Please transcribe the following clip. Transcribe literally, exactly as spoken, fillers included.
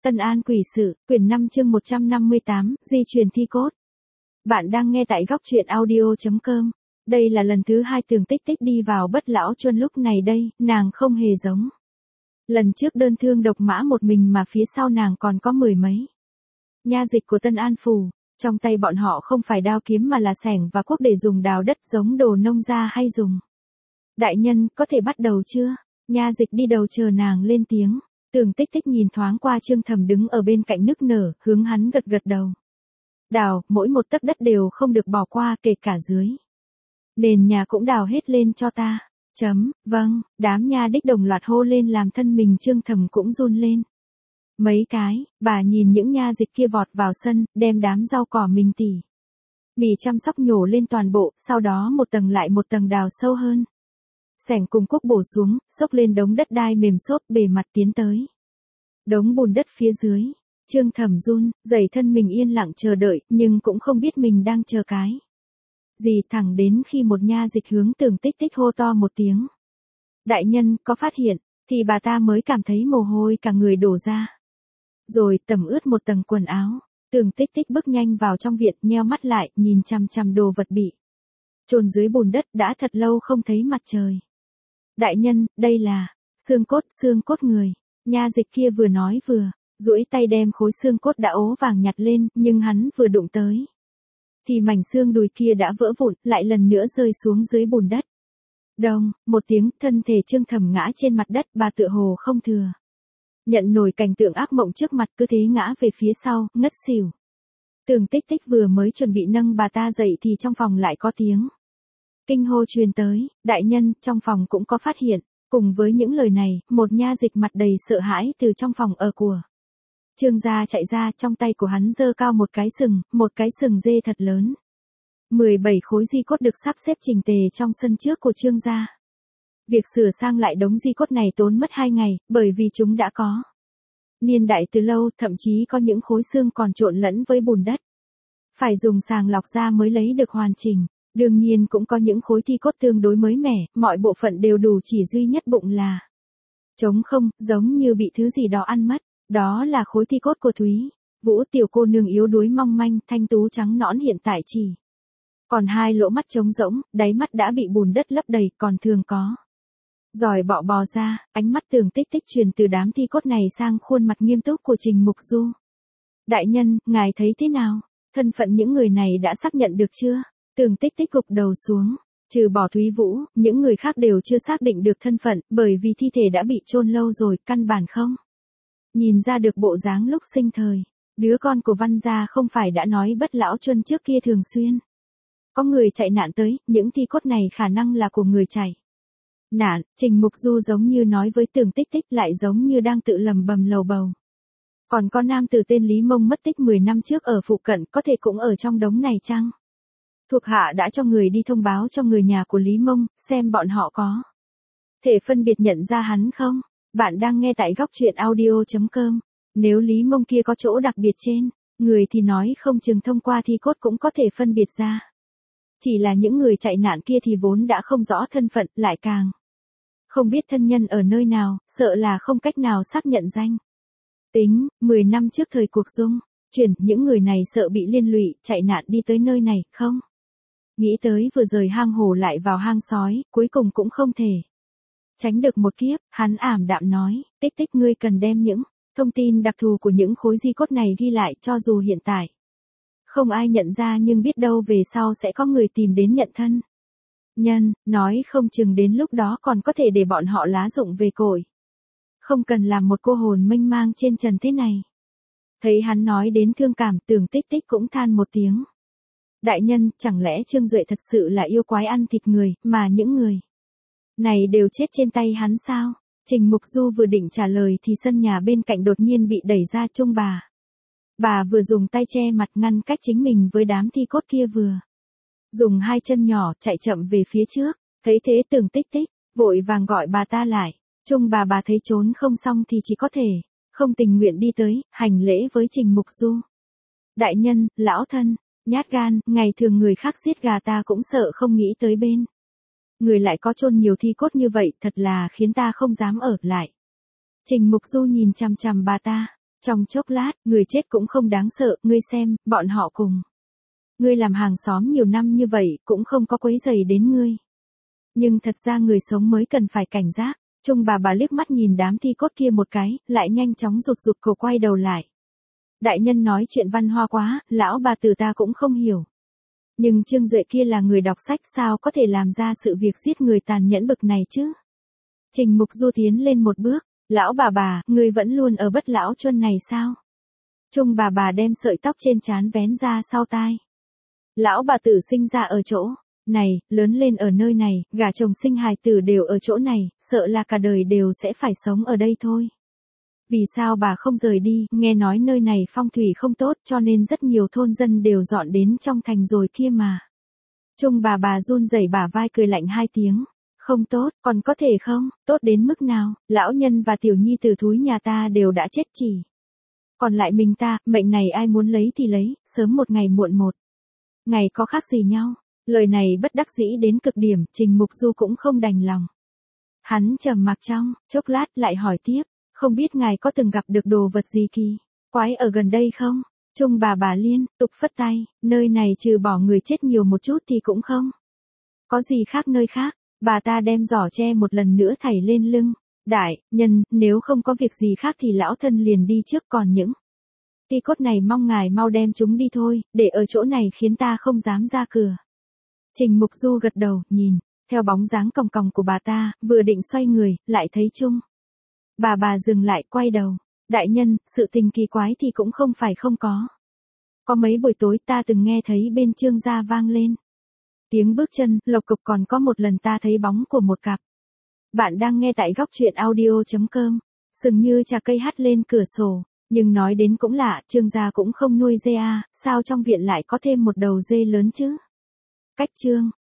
Tân An quỷ sự, quyển năm chương một trăm năm mươi tám, di truyền thi cốt. Bạn đang nghe tại góc truyện audio chấm com. Đây là lần thứ hai Tường Tích Tích đi vào Bất Lão Chuân, lúc này đây, nàng không hề giống. Lần trước đơn thương độc mã một mình mà phía sau nàng còn có mười mấy nha dịch của Tân An Phủ, trong tay bọn họ không phải đao kiếm mà là xẻng và cuốc để dùng đào đất giống đồ nông gia hay dùng. Đại nhân, có thể bắt đầu chưa? Nha dịch đi đầu chờ nàng lên tiếng. Tường Tích Tích nhìn thoáng qua Trương Thẩm đứng ở bên cạnh nức nở, hướng hắn gật gật đầu. Đào, mỗi một tấc đất đều không được bỏ qua, kể cả dưới nền nhà cũng đào hết lên cho ta. Chấm, vâng, đám nha đích đồng loạt hô lên làm thân mình Trương Thẩm cũng run lên. Mấy cái, bà nhìn những nha dịch kia vọt vào sân, đem đám rau cỏ mình tỉ mỉ chăm sóc nhổ lên toàn bộ, sau đó một tầng lại một tầng đào sâu hơn. Xẻng cùng cuốc bổ xuống, xốc lên đống đất đai mềm xốp bề mặt tiến tới đống bùn đất phía dưới. Trương Thẩm run, dày thân mình yên lặng chờ đợi, nhưng cũng không biết mình đang chờ cái gì, thẳng đến khi một nha dịch hướng Tường Tích Tích hô to một tiếng. Đại nhân, có phát hiện, thì bà ta mới cảm thấy mồ hôi cả người đổ ra. Rồi tẩm ướt một tầng quần áo. Tường Tích Tích bước nhanh vào trong viện, nheo mắt lại, nhìn chằm chằm đồ vật bị chôn dưới bùn đất đã thật lâu không thấy mặt trời. Đại nhân, đây là xương cốt, xương cốt người. Nha dịch kia vừa nói vừa duỗi tay đem khối xương cốt đã ố vàng nhặt lên, nhưng hắn vừa đụng tới thì mảnh xương đùi kia đã vỡ vụn, lại lần nữa rơi xuống dưới bùn đất. Đông, một tiếng, thân thể Trương Thẩm ngã trên mặt đất, bà tựa hồ không thừa nhận nổi cảnh tượng ác mộng trước mặt, cứ thế ngã về phía sau, ngất xỉu. Tường Tích Tích vừa mới chuẩn bị nâng bà ta dậy thì trong phòng lại có tiếng kinh hô truyền tới. Đại nhân, trong phòng cũng có phát hiện. Cùng với những lời này, một nha dịch mặt đầy sợ hãi từ trong phòng ở của Trương gia chạy ra, trong tay của hắn giơ cao một cái sừng, một cái sừng dê thật lớn. mười bảy khối di cốt được sắp xếp chỉnh tề trong sân trước của Trương gia. Việc sửa sang lại đống di cốt này tốn mất hai ngày, bởi vì chúng đã có niên đại từ lâu, thậm chí có những khối xương còn trộn lẫn với bùn đất. Phải dùng sàng lọc ra mới lấy được hoàn chỉnh. Đương nhiên cũng có những khối thi cốt tương đối mới mẻ, mọi bộ phận đều đủ, chỉ duy nhất bụng là trống không, giống như bị thứ gì đó ăn mất. Đó là khối thi cốt của Thúy Vũ, tiểu cô nương yếu đuối mong manh, thanh tú trắng nõn, hiện tại chỉ còn hai lỗ mắt trống rỗng, đáy mắt đã bị bùn đất lấp đầy, còn thường có giòi bọ bò ra. Ánh mắt Tường Tích Tích truyền từ đám thi cốt này sang khuôn mặt nghiêm túc của Trình Mục Du. Đại nhân, ngài thấy thế nào? Thân phận những người này đã xác nhận được chưa? Tường Tích Tích gục đầu xuống. Trừ bỏ Thúy Vũ, những người khác đều chưa xác định được thân phận, bởi vì thi thể đã bị chôn lâu rồi, căn bản không nhìn ra được bộ dáng lúc sinh thời. Đứa con của Văn gia không phải đã nói Bất Lão Chuân trước kia thường xuyên có người chạy nạn tới, những thi cốt này khả năng là của người chạy nạn. Trình Mục Du giống như nói với Tường Tích Tích, lại giống như đang tự lầm bầm lầu bầu. Còn có nam tử tên Lý Mông mất tích mười năm trước ở phụ cận, có thể cũng ở trong đống này chăng? Thuộc hạ đã cho người đi thông báo cho người nhà của Lý Mông, xem bọn họ có thể phân biệt nhận ra hắn không? Bạn đang nghe tại góc truyện audio chấm com. Nếu Lý Mông kia có chỗ đặc biệt trên người thì nói không chừng thông qua thi cốt cũng có thể phân biệt ra. Chỉ là những người chạy nạn kia thì vốn đã không rõ thân phận, lại càng không biết thân nhân ở nơi nào, sợ là không cách nào xác nhận danh tính. mười năm trước thời cuộc dung chuyển, những người này sợ bị liên lụy, chạy nạn đi tới nơi này, không nghĩ tới vừa rời hang hổ lại vào hang sói, cuối cùng cũng không thể tránh được một kiếp. Hắn ảm đạm nói, Tích Tích, ngươi cần đem những thông tin đặc thù của những khối di cốt này ghi lại, cho dù hiện tại không ai nhận ra, nhưng biết đâu về sau sẽ có người tìm đến nhận thân nhân, nói không chừng đến lúc đó còn có thể để bọn họ lá dụng về cội. Không cần làm một cô hồn mênh mang trên trần thế này. Thấy hắn nói đến thương cảm, Tường Tích Tích cũng than một tiếng. Đại nhân, chẳng lẽ Trương Duệ thật sự là yêu quái ăn thịt người, mà những người này đều chết trên tay hắn sao? Trình Mục Du vừa định trả lời thì sân nhà bên cạnh đột nhiên bị đẩy ra. Trung bà Bà vừa dùng tay che mặt ngăn cách chính mình với đám thi cốt kia, vừa dùng hai chân nhỏ chạy chậm về phía trước. Thấy thế Tường Tích Tích vội vàng gọi bà ta lại. Trung bà bà thấy trốn không xong thì chỉ có thể không tình nguyện đi tới, hành lễ với Trình Mục Du. Đại nhân, lão thân, nhát gan, ngày thường người khác giết gà ta cũng sợ, không nghĩ tới bên người lại có chôn nhiều thi cốt như vậy, thật là khiến ta không dám ở lại. Trình Mục Du nhìn chằm chằm bà ta. Trong chốc lát, người chết cũng không đáng sợ, ngươi xem, bọn họ cùng. Ngươi làm hàng xóm nhiều năm như vậy, cũng không có quấy rầy đến ngươi. Nhưng thật ra người sống mới cần phải cảnh giác. Trung bà bà liếc mắt nhìn đám thi cốt kia một cái, lại nhanh chóng rụt rụt cổ quay đầu lại. Đại nhân nói chuyện văn hoa quá, lão bà tử ta cũng không hiểu. Nhưng Trương Duệ kia là người đọc sách sao có thể làm ra sự việc giết người tàn nhẫn bực này chứ? Trình Mục Du tiến lên một bước, lão bà bà, ngươi vẫn luôn ở Bất Lão Chuân này sao? Trung bà bà đem sợi tóc trên trán vén ra sau tai. Lão bà tử sinh ra ở chỗ này, lớn lên ở nơi này, gả chồng sinh hài tử đều ở chỗ này, sợ là cả đời đều sẽ phải sống ở đây thôi. Vì sao bà không rời đi, nghe nói nơi này phong thủy không tốt cho nên rất nhiều thôn dân đều dọn đến trong thành rồi kia mà. Trung bà bà run rẩy bả vai cười lạnh hai tiếng. Không tốt, còn có thể không, tốt đến mức nào, lão nhân và tiểu nhi từ thúi nhà ta đều đã chết chỉ. Còn lại mình ta, mệnh này ai muốn lấy thì lấy, sớm một ngày muộn một. Ngày có khác gì nhau, lời này bất đắc dĩ đến cực điểm, Trình Mục Du cũng không đành lòng. Hắn trầm mặc trong, chốc lát lại hỏi tiếp, không biết ngài có từng gặp được đồ vật gì kỳ, quái ở gần đây không? Trung bà bà liên tục phất tay, nơi này trừ bỏ người chết nhiều một chút thì cũng không. Có gì khác nơi khác, bà ta đem giỏ tre một lần nữa thảy lên lưng. Đại nhân, nếu không có việc gì khác thì lão thân liền đi trước, còn những ti cốt này mong ngài mau đem chúng đi thôi, để ở chỗ này khiến ta không dám ra cửa. Trình Mục Du gật đầu, nhìn, theo bóng dáng còng còng của bà ta, vừa định xoay người, lại thấy Trung. Bà bà dừng lại, quay đầu. Đại nhân, sự tình kỳ quái thì cũng không phải không có. Có mấy buổi tối ta từng nghe thấy bên Trương gia vang lên tiếng bước chân, lộc cộc, còn có một lần ta thấy bóng của một cặp. Bạn đang nghe tại góc truyện audio chấm com. Sừng như trà cây hắt lên cửa sổ, nhưng nói đến cũng lạ, Trương gia cũng không nuôi dê à, sao trong viện lại có thêm một đầu dê lớn chứ? Cách Trương